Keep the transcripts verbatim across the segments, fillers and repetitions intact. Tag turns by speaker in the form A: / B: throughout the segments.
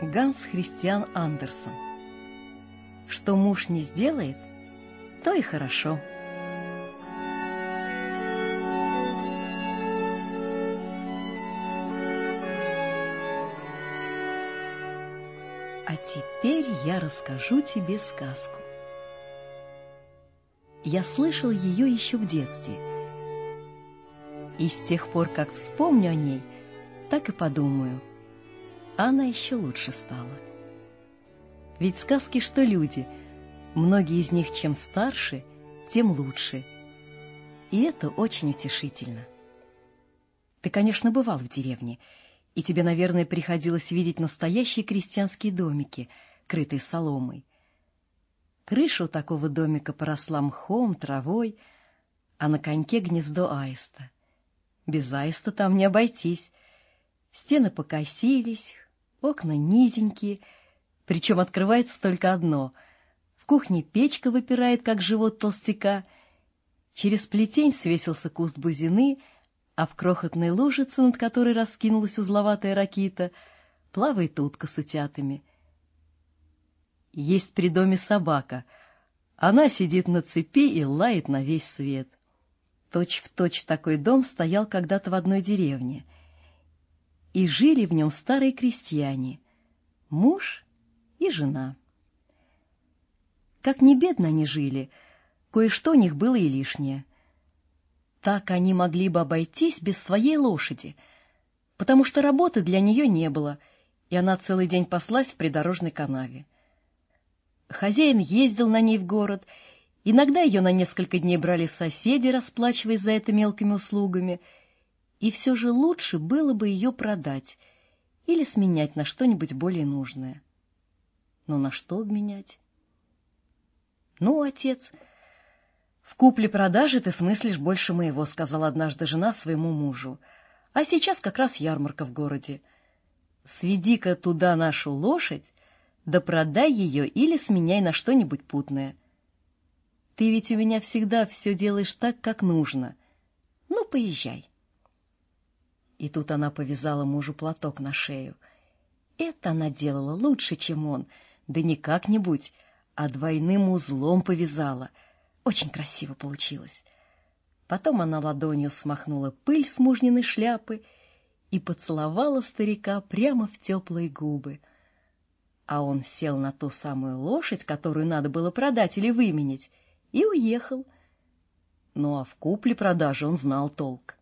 A: Ганс Христиан Андерсен. Что муж не сделает, то и хорошо. А теперь я расскажу тебе сказку. Я слышал ее еще в детстве. И с тех пор, как вспомню о ней, так и подумаю, она еще лучше стала. Ведь сказки, что люди, многие из них чем старше, тем лучше. И это очень утешительно. Ты, конечно, бывал в деревне, и тебе, наверное, приходилось видеть настоящие крестьянские домики, крытые соломой. Крыша у такого домика поросла мхом, травой, а на коньке гнездо аиста. Без аиста там не обойтись. Стены покосились, окна низенькие, причем открывается только одно. В кухне печка выпирает, как живот толстяка. Через плетень свесился куст бузины, а в крохотной лужице, над которой раскинулась узловатая ракита, плавает утка с утятами. Есть при доме собака. Она сидит на цепи и лает на весь свет. Точь-в-точь такой дом стоял когда-то в одной деревне. И жили в нем старые крестьяне, муж и жена. Как не бедно они жили, кое-что у них было и лишнее. Так они могли бы обойтись без своей лошади, потому что работы для нее не было, и она целый день паслась в придорожной канаве. Хозяин ездил на ней в город, иногда ее на несколько дней брали соседи, расплачиваясь за это мелкими услугами, и все же лучше было бы ее продать или сменять на что-нибудь более нужное. Но на что обменять? Ну, отец, в купле-продаже ты смыслишь больше моего, сказала однажды жена своему мужу. А сейчас как раз ярмарка в городе. Сведи-ка туда нашу лошадь, да продай ее или сменяй на что-нибудь путное. Ты ведь у меня всегда все делаешь так, как нужно. Ну, поезжай. И тут она повязала мужу платок на шею. Это она делала лучше, чем он, да не как-нибудь, а двойным узлом повязала. Очень красиво получилось. Потом она ладонью смахнула пыль с мужниной шляпы и поцеловала старика прямо в теплые губы. А он сел на ту самую лошадь, которую надо было продать или выменять, и уехал. Ну а в купле-продаже он знал толк.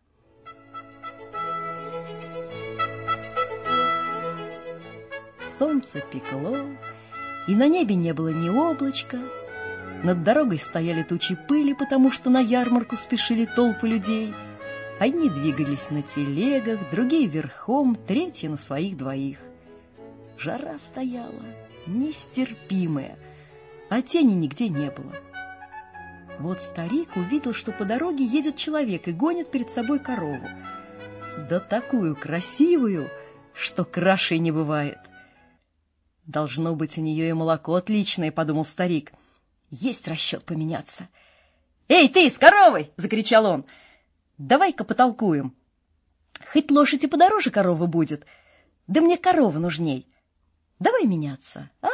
A: Солнце пекло, и на небе не было ни облачка. Над дорогой стояли тучи пыли, потому что на ярмарку спешили толпы людей. Одни двигались на телегах, другие верхом, третьи на своих двоих. Жара стояла нестерпимая, а тени нигде не было. Вот старик увидел, что по дороге едет человек и гонит перед собой корову. Да такую красивую, что краше не бывает. «Должно быть, у нее и молоко отличное», — подумал старик. «Есть расчет поменяться». «Эй, ты, с коровой!» — закричал он. «Давай-ка потолкуем. Хоть лошадь и подороже коровы будет, да мне корова нужней. Давай меняться, а?»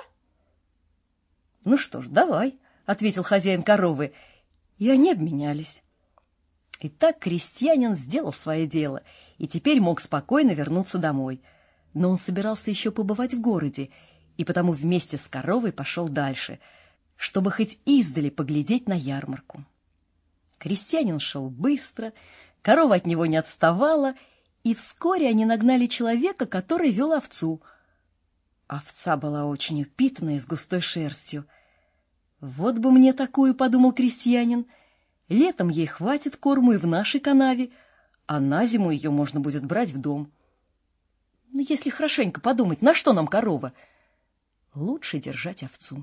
A: «Ну что ж, давай», — ответил хозяин коровы, и они обменялись. И так крестьянин сделал свое дело, и теперь мог спокойно вернуться домой. Но он собирался еще побывать в городе, и потому вместе с коровой пошел дальше, чтобы хоть издали поглядеть на ярмарку. Крестьянин шел быстро, корова от него не отставала, и вскоре они нагнали человека, который вел овцу. Овца была очень упитанная, с густой шерстью. «Вот бы мне такую», — подумал крестьянин, — «летом ей хватит корму и в нашей канаве, а на зиму ее можно будет брать в дом». Но если хорошенько подумать, на что нам корова? Лучше держать овцу.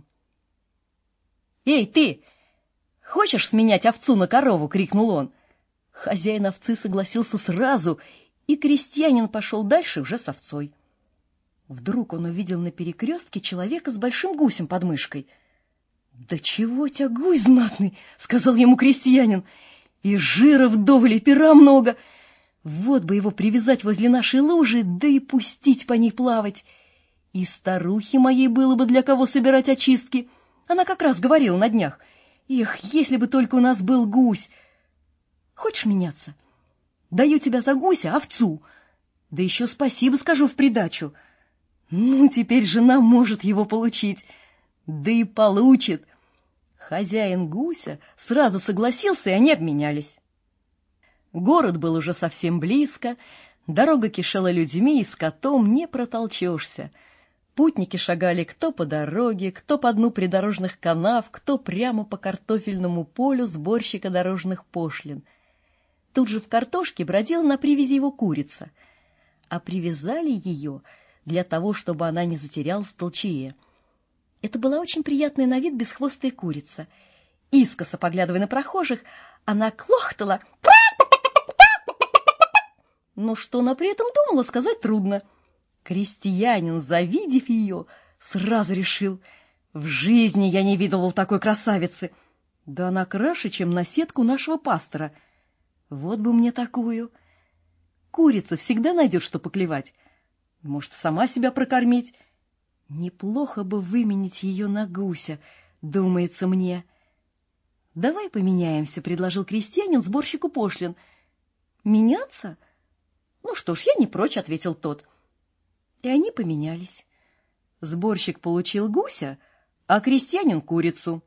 A: «Эй, ты! Хочешь сменять овцу на корову?» — крикнул он. Хозяин овцы согласился сразу, и крестьянин пошел дальше уже с овцой. Вдруг он увидел на перекрестке человека с большим гусем под мышкой. «Да чего у тебя гусь знатный!» — сказал ему крестьянин. «И жира вдоволь, и пера много. Вот бы его привязать возле нашей лужи, да и пустить по ней плавать. И старухе моей было бы для кого собирать очистки. Она как раз говорила на днях: эх, если бы только у нас был гусь. Хочешь меняться? Даю тебя за гуся овцу, да еще спасибо скажу в придачу. Ну, теперь жена может его получить, да и получит. Хозяин гуся сразу согласился, и они обменялись. Город был уже совсем близко, дорога кишела людьми, и скотом не протолчешься. Путники шагали кто по дороге, кто по дну придорожных канав, кто прямо по картофельному полю сборщика дорожных пошлин. Тут же в картошке бродила на привязи его курица, а привязали ее для того, чтобы она не затерялась в толчее. Это была очень приятная на вид бесхвостая курица. Искоса поглядывая на прохожих, она клохтала. Но что она при этом думала, сказать трудно. Крестьянин, завидев ее, сразу решил: в жизни я не видывал такой красавицы. Да она краше, чем наседка у нашего пастора. Вот бы мне такую. Курица всегда найдет, что поклевать. Может, сама себя прокормить. Неплохо бы выменить ее на гуся, думается мне. — Давай поменяемся, — предложил крестьянин сборщику пошлин. — Меняться? Ну что ж, я не прочь, — ответил тот. И они поменялись. Сборщик получил гуся, а крестьянин — курицу.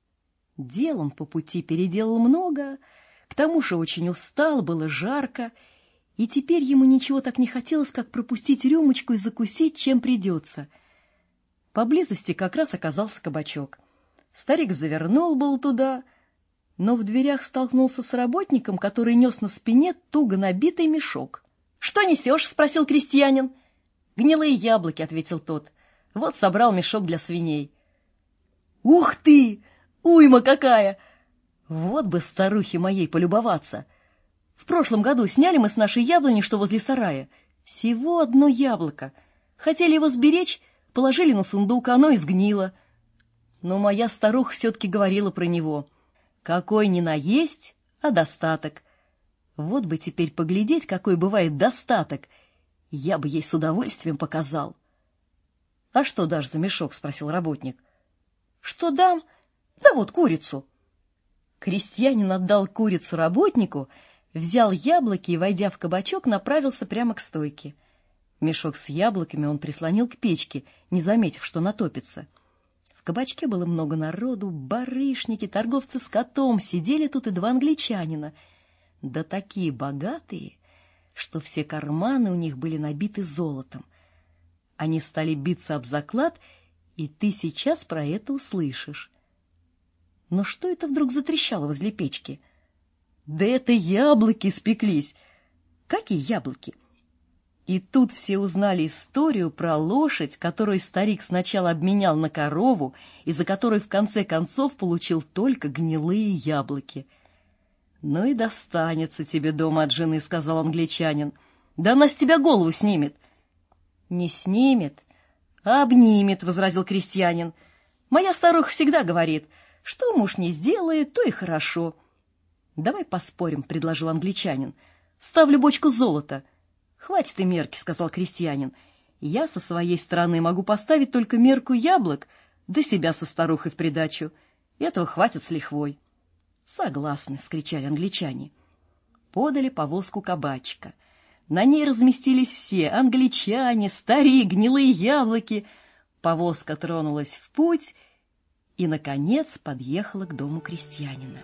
A: Дел он по пути переделал много, к тому же очень устал, было жарко, и теперь ему ничего так не хотелось, как пропустить рюмочку и закусить, чем придется. Поблизости как раз оказался кабачок. Старик завернул был туда, но в дверях столкнулся с работником, который нес на спине туго набитый мешок. — Что несешь? — спросил крестьянин. — Гнилые яблоки, — ответил тот. — Вот собрал мешок для свиней. — Ух ты! Уйма какая! Вот бы старухе моей полюбоваться! В прошлом году сняли мы с нашей яблони, что возле сарая. Всего одно яблоко. Хотели его сберечь, положили на сундук, а оно изгнило. Но моя старуха все-таки говорила про него: какой не наесть, а достаток. Вот бы теперь поглядеть, какой бывает достаток. Я бы ей с удовольствием показал. — А что дашь за мешок? — спросил работник. — Что дам? Да вот курицу. Крестьянин отдал курицу работнику, взял яблоки и, войдя в кабачок, направился прямо к стойке. Мешок с яблоками он прислонил к печке, не заметив, что натопится. В кабачке было много народу, барышники, торговцы скотом, сидели тут и два англичанина. Да такие богатые, что все карманы у них были набиты золотом. Они стали биться об заклад, и ты сейчас про это услышишь. Но что это вдруг затрещало возле печки? Да это яблоки спеклись! Какие яблоки? И тут все узнали историю про лошадь, которую старик сначала обменял на корову, и за которой в конце концов получил только гнилые яблоки. — Ну и достанется тебе дома от жены, — сказал англичанин. — Да она с тебя голову снимет. — Не снимет, а обнимет, — возразил крестьянин. — Моя старуха всегда говорит: что муж не сделает, то и хорошо. — Давай поспорим, — предложил англичанин. — Ставлю бочку золота. — Хватит и мерки, — сказал крестьянин. — Я со своей стороны могу поставить только мерку яблок, да себя со старухой в придачу. Этого хватит с лихвой. — Согласны, — скричали англичане. Подали повозку кабачика. На ней разместились все — англичане, старик, гнилые яблоки. Повозка тронулась в путь и, наконец, подъехала к дому крестьянина.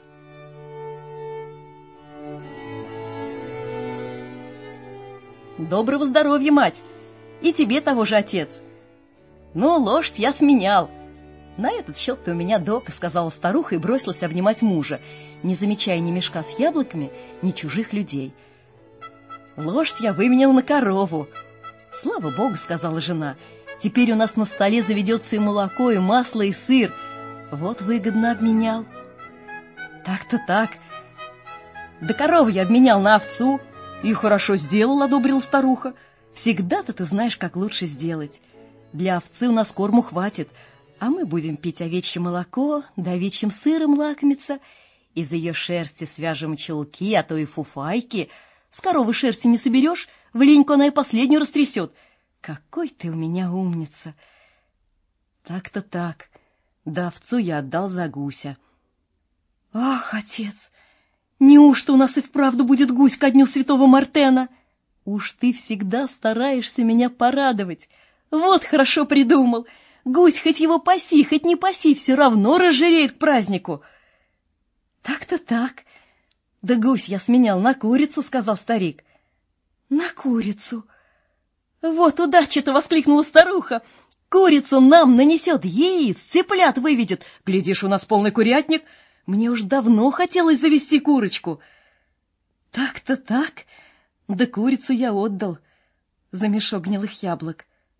A: «Доброго здоровья, мать! И тебе того же, отец! Ну, лошадь я сменял. На этот счет-то у меня дока», — сказала старуха и бросилась обнимать мужа, не замечая ни мешка с яблоками, ни чужих людей. «Лошадь я выменял на корову». «Слава богу», — сказала жена, — «теперь у нас на столе заведется и молоко, и масло, и сыр. Вот выгодно обменял». «Так-то так. Да корову я обменял на овцу». «И хорошо сделал», — одобрила старуха. «Всегда-то ты знаешь, как лучше сделать. Для овцы у нас корму хватит, а мы будем пить овечье молоко, да овечьим сыром лакомиться. Из ее шерсти свяжем чулки, а то и фуфайки. С коровы шерсти не соберешь, в леньку она и последнюю растрясет. какой ты у меня умница! Так-то так, да овцу я отдал за гуся. Ах, отец, неужто у нас и вправду будет гусь ко дню святого Мартена? Уж ты всегда стараешься меня порадовать. Вот хорошо придумал. Гусь, хоть его паси, хоть не паси, все равно разжиреет к празднику. Так-то так. Да гусь я сменял на курицу, сказал старик. На курицу? Вот удача-то, воскликнула старуха. Курицу нам нанесет, яиц, цыплят выведет. Глядишь, у нас полный курятник. Мне уж давно хотелось завести курочку. Так-то так. Да курицу я отдал за мешок гнилых яблок.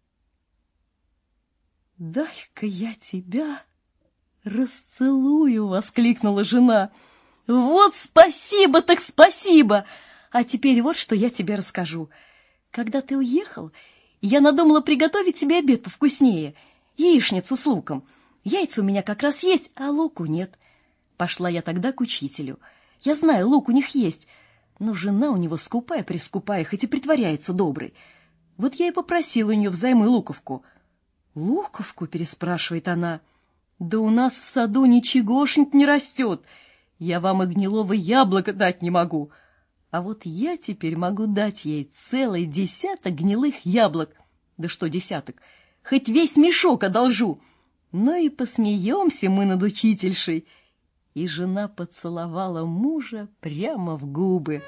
A: «Дай-ка я тебя расцелую!» — воскликнула жена. «Вот спасибо так спасибо! А теперь вот что я тебе расскажу. Когда ты уехал, я надумала приготовить тебе обед повкуснее, яичницу с луком. Яйца у меня как раз есть, а луку нет. Пошла я тогда к учителю. Я знаю, лук у них есть, но жена у него скупая-прескупая, хоть и притворяется доброй. Вот я и попросила у нее взаймы луковку». «Луковку?» — переспрашивает она. «Да у нас в саду ничегошеньки не растет. Я вам и гнилого яблока дать не могу. А вот я теперь могу дать ей целый десяток гнилых яблок. Да что десяток? Хоть весь мешок одолжу. Ну и посмеемся мы над учительшей». И жена поцеловала мужа прямо в губы.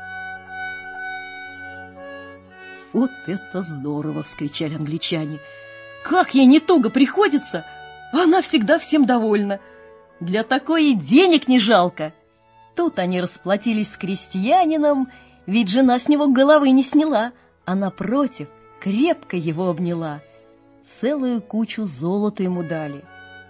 A: «Вот это здорово!» — вскричали англичане. «Как ей не туго приходится, а она всегда всем довольна. Для такой и денег не жалко». Тут они расплатились с крестьянином, ведь жена с него головы не сняла, а напротив крепко его обняла. Целую кучу золота ему дали.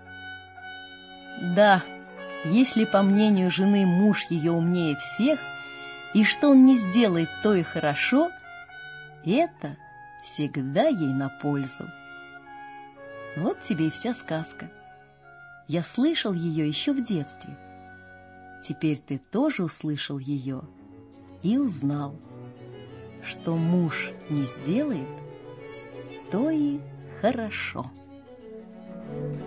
A: Да, если, по мнению жены, муж ее умнее всех, и что он не сделает, то и хорошо, это всегда ей на пользу. Вот тебе и вся сказка. Я слышал ее еще в детстве. Теперь ты тоже услышал ее и узнал, что муж не сделает, то и хорошо.